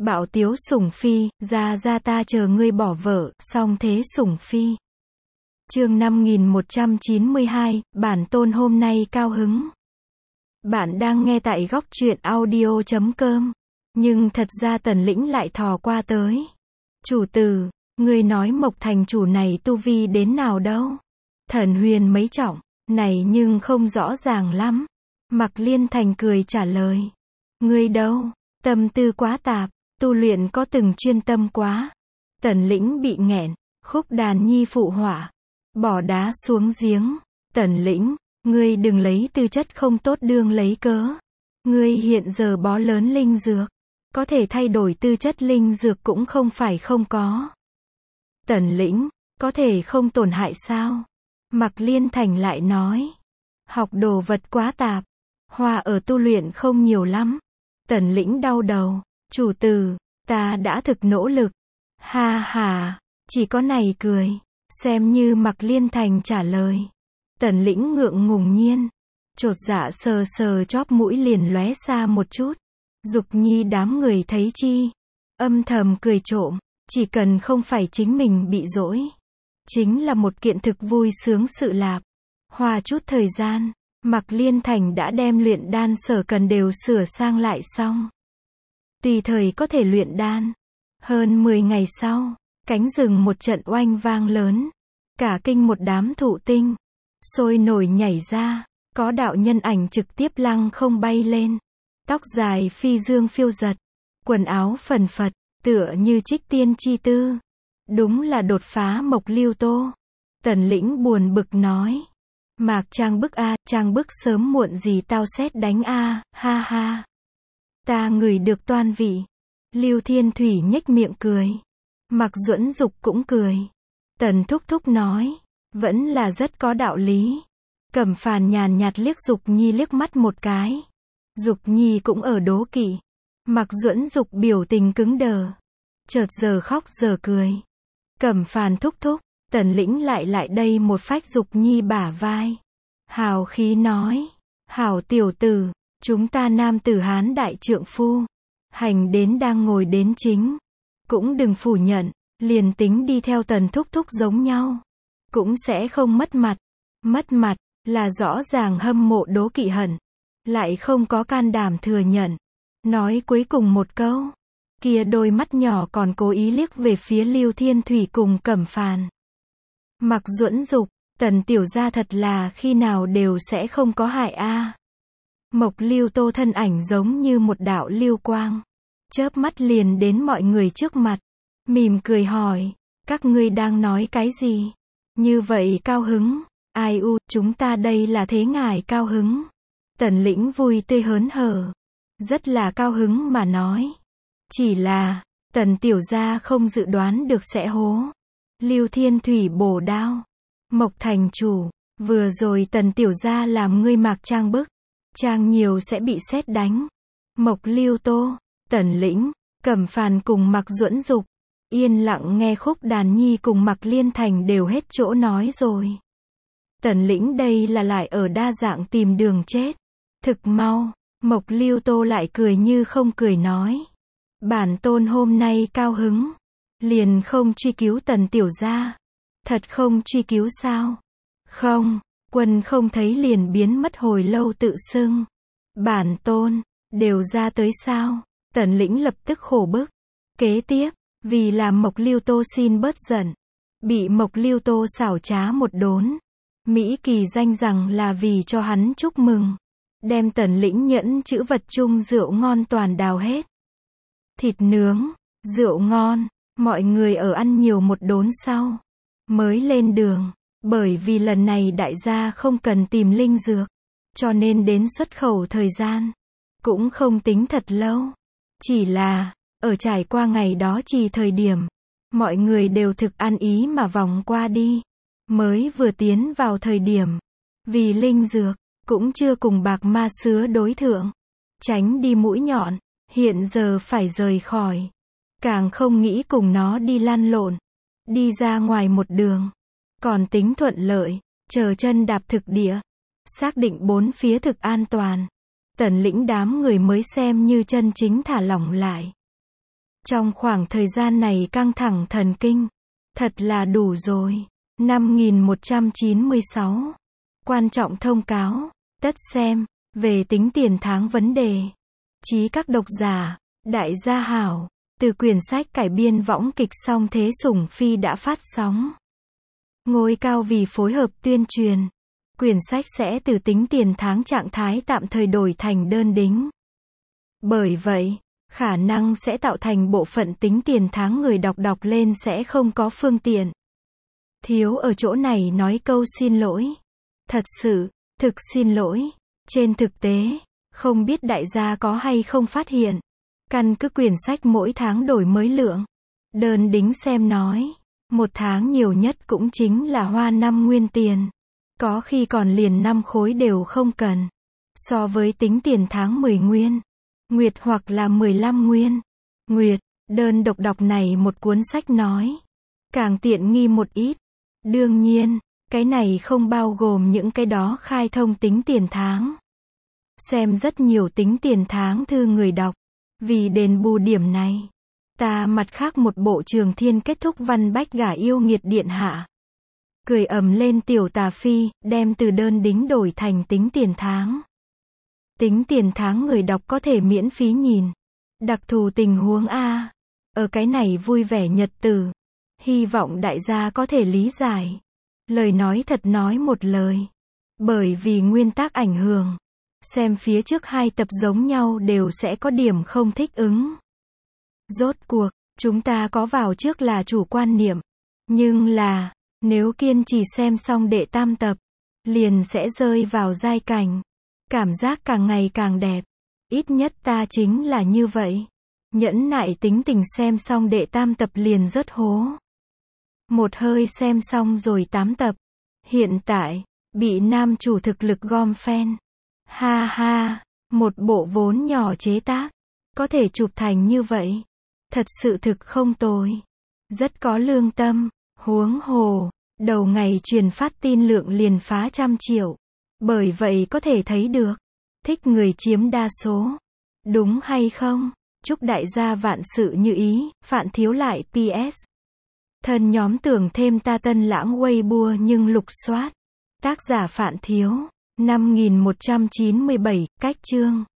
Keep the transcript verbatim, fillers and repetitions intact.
Bạo tiếu sủng phi, ra ra ta chờ ngươi bỏ vợ, song thế sủng phi. Chương năm nghìn một trăm chín mươi hai, bản tôn hôm nay cao hứng. Bạn đang nghe tại góc truyện audio chấm com. Nhưng thật ra Tần Lĩnh lại thò qua tới. Chủ tử, ngươi nói Mộc thành chủ này tu vi đến nào đâu? Thần huyền mấy trọng, này nhưng không rõ ràng lắm. Mạc Liên Thành cười trả lời. Ngươi đâu, tâm tư quá tạp, tu luyện có từng chuyên tâm quá. Tần Lĩnh bị nghẹn, Khúc Đàn Nhi phụ họa. Bỏ đá xuống giếng. Tần Lĩnh, ngươi đừng lấy tư chất không tốt đương lấy cớ. Ngươi hiện giờ bó lớn linh dược. Có thể thay đổi tư chất linh dược cũng không phải không có. Tần Lĩnh, có thể không tổn hại sao? Mạc Liên Thành lại nói. Học đồ vật quá tạp. Hoa ở tu luyện không nhiều lắm. Tần Lĩnh đau đầu. Chủ tử, ta đã thực nỗ lực. Ha ha, chỉ có này cười. Xem như Mạc Liên Thành trả lời. Tần Lĩnh ngượng ngùng nhiên. Chột dạ sờ sờ chóp mũi liền lóe xa một chút. Dục Nhi đám người thấy chi? Âm thầm cười trộm. Chỉ cần không phải chính mình bị dỗi. Chính là một kiện thực vui sướng sự lạp. Hoa chút thời gian. Mạc Liên Thành đã đem luyện đan sở cần đều sửa sang lại xong. Tùy thời có thể luyện đan. Hơn mười ngày sau, cánh rừng một trận oanh vang lớn. Cả kinh một đám thụ tinh. Sôi nổi nhảy ra. Có đạo nhân ảnh trực tiếp lăng không bay lên. Tóc dài phi dương phiêu giật. Quần áo phần phật, tựa như trích tiên chi tư. Đúng là đột phá Mộc Lưu Tô. Tần Lĩnh buồn bực nói. Mạc Trang bức a, Trang bức sớm muộn gì tao xét đánh a, ha ha. Ta ngửi được toan vị. Lưu Thiên Thủy nhếch miệng cười. Mạc Duẫn Dục cũng cười. Tần Thúc Thúc nói. Vẫn là rất có đạo lý. Cẩm Phàn nhàn nhạt liếc Dục Nhi liếc mắt một cái. Dục Nhi cũng ở đố kỵ. Mạc Duẫn Dục biểu tình cứng đờ. Chợt giờ khóc giờ cười. Cẩm Phàn thúc thúc. Tần Lĩnh lại lại đây một phách Dục Nhi bả vai. Hào khí nói. Hảo tiểu tử, chúng ta nam tử Hán đại trượng phu. Hành đến đang ngồi đến chính. Cũng đừng phủ nhận, liền tính đi theo Tần thúc thúc giống nhau. Cũng sẽ không mất mặt. Mất mặt, là rõ ràng hâm mộ đố kỵ hận. Lại không có can đảm thừa nhận. Nói cuối cùng một câu. Kia đôi mắt nhỏ còn cố ý liếc về phía Lưu Thiên Thủy cùng Cẩm Phàn. Mạc Duẫn Dục, Tần tiểu gia thật là khi nào đều sẽ không có hại a. Mộc Lưu Tô thân ảnh giống như một đạo lưu quang. Chớp mắt liền đến mọi người trước mặt. Mỉm cười hỏi. Các ngươi đang nói cái gì? Như vậy cao hứng. Ai u, chúng ta đây là thế ngài cao hứng. Tần Lĩnh vui tươi hớn hở. Rất là cao hứng mà nói. Chỉ là, Tần tiểu gia không dự đoán được sẽ hố. Lưu Thiên Thủy bổ đao. Mộc thành chủ, vừa rồi Tần tiểu gia làm ngươi Mạc Trang bức. Trang nhiều sẽ bị sét đánh. Mộc Lưu Tô, Tần Lĩnh, Cẩm Phàn cùng Mạc Duẫn Dục. Yên lặng nghe Khúc Đàn Nhi cùng Mạc Liên Thành đều hết chỗ nói rồi. Tần Lĩnh đây là lại ở đa dạng tìm đường chết. Thực mau, Mộc Lưu Tô lại cười như không cười nói. Bản tôn hôm nay cao hứng. Liền không truy cứu Tần tiểu gia. Thật không truy cứu sao? Không, quân không thấy liền biến mất hồi lâu tự xưng. Bản tôn, đều ra tới sao? Tần Lĩnh lập tức khổ bức. Kế tiếp, vì làm Mộc Lưu Tô xin bớt giận. Bị Mộc Lưu Tô xảo trá một đốn. Mỹ kỳ danh rằng là vì cho hắn chúc mừng. Đem Tần Lĩnh nhẫn chữ vật chung rượu ngon toàn đào hết. Thịt nướng, rượu ngon, mọi người ở ăn nhiều một đốn sau. Mới lên đường, bởi vì lần này đại gia không cần tìm linh dược. Cho nên đến xuất khẩu thời gian. Cũng không tính thật lâu. Chỉ là, ở trải qua ngày đó chỉ thời điểm. Mọi người đều thực ăn ý mà vòng qua đi. Mới vừa tiến vào thời điểm. Vì linh dược, cũng chưa cùng bạc ma sứa đối thượng. Tránh đi mũi nhọn, hiện giờ phải rời khỏi. Càng không nghĩ cùng nó đi lăn lộn. Đi ra ngoài một đường. Còn tính thuận lợi, chờ chân đạp thực địa. Xác định bốn phía thực an toàn. Tần Lĩnh đám người mới xem như chân chính thả lỏng lại. Trong khoảng thời gian này căng thẳng thần kinh. Thật là đủ rồi. năm nghìn một trăm chín mươi sáu. Quan trọng thông cáo. Tất xem. Về tính tiền tháng vấn đề. Chí các độc giả. Đại gia hảo. Từ quyển sách cải biên võng kịch Song Thế Sủng Phi đã phát sóng. Ngôi cao vì phối hợp tuyên truyền. Quyển sách sẽ từ tính tiền tháng trạng thái tạm thời đổi thành đơn đính. Bởi vậy, khả năng sẽ tạo thành bộ phận tính tiền tháng người đọc đọc lên sẽ không có phương tiện. Thiếu ở chỗ này nói câu xin lỗi. Thật sự, thực xin lỗi. Trên thực tế, không biết đại gia có hay không phát hiện. Căn cứ quyển sách mỗi tháng đổi mới lượng. Đơn đính xem nói. Một tháng nhiều nhất cũng chính là hoa năm nguyên tiền. Có khi còn liền năm khối đều không cần. So với tính tiền tháng mười nguyên. Nguyệt hoặc là mười lăm nguyên. Nguyệt, đơn độc đọc này một cuốn sách nói. Càng tiện nghi một ít. Đương nhiên, cái này không bao gồm những cái đó khai thông tính tiền tháng. Xem rất nhiều tính tiền tháng thư người đọc. Vì đền bù điểm này. Ta mặt khác một bộ Trường Thiên kết thúc văn bách gả yêu nghiệt điện hạ. Cười ầm lên tiểu tà phi, đem từ đơn đính đổi thành tính tiền tháng. Tính tiền tháng người đọc có thể miễn phí nhìn. Đặc thù tình huống A. Ở cái này vui vẻ nhật tử. Hy vọng đại gia có thể lý giải. Lời nói thật nói một lời. Bởi vì nguyên tắc ảnh hưởng. Xem phía trước hai tập giống nhau đều sẽ có điểm không thích ứng. Rốt cuộc, chúng ta có vào trước là chủ quan niệm. Nhưng là, nếu kiên trì xem xong đệ tam tập, liền sẽ rơi vào giai cảnh. Cảm giác càng ngày càng đẹp. Ít nhất ta chính là như vậy. Nhẫn nại tính tình xem xong đệ tam tập liền rớt hố. Một hơi xem xong rồi tám tập. Hiện tại, bị nam chủ thực lực gom fan. Ha ha, một bộ vốn nhỏ chế tác. Có thể chụp thành như vậy. Thật sự thực không tồi. Rất có lương tâm. Huống hồ, đầu ngày truyền phát tin lượng liền phá trăm triệu. Bởi vậy có thể thấy được. Thích người chiếm đa số. Đúng hay không? Chúc đại gia vạn sự như ý. Phạn Thiếu lại pê ét. Thân nhóm tưởng thêm ta tân lãng Weibo nhưng lục soát. Tác giả Phạn Thiếu. năm nghìn một trăm chín mươi bảy, cách chương.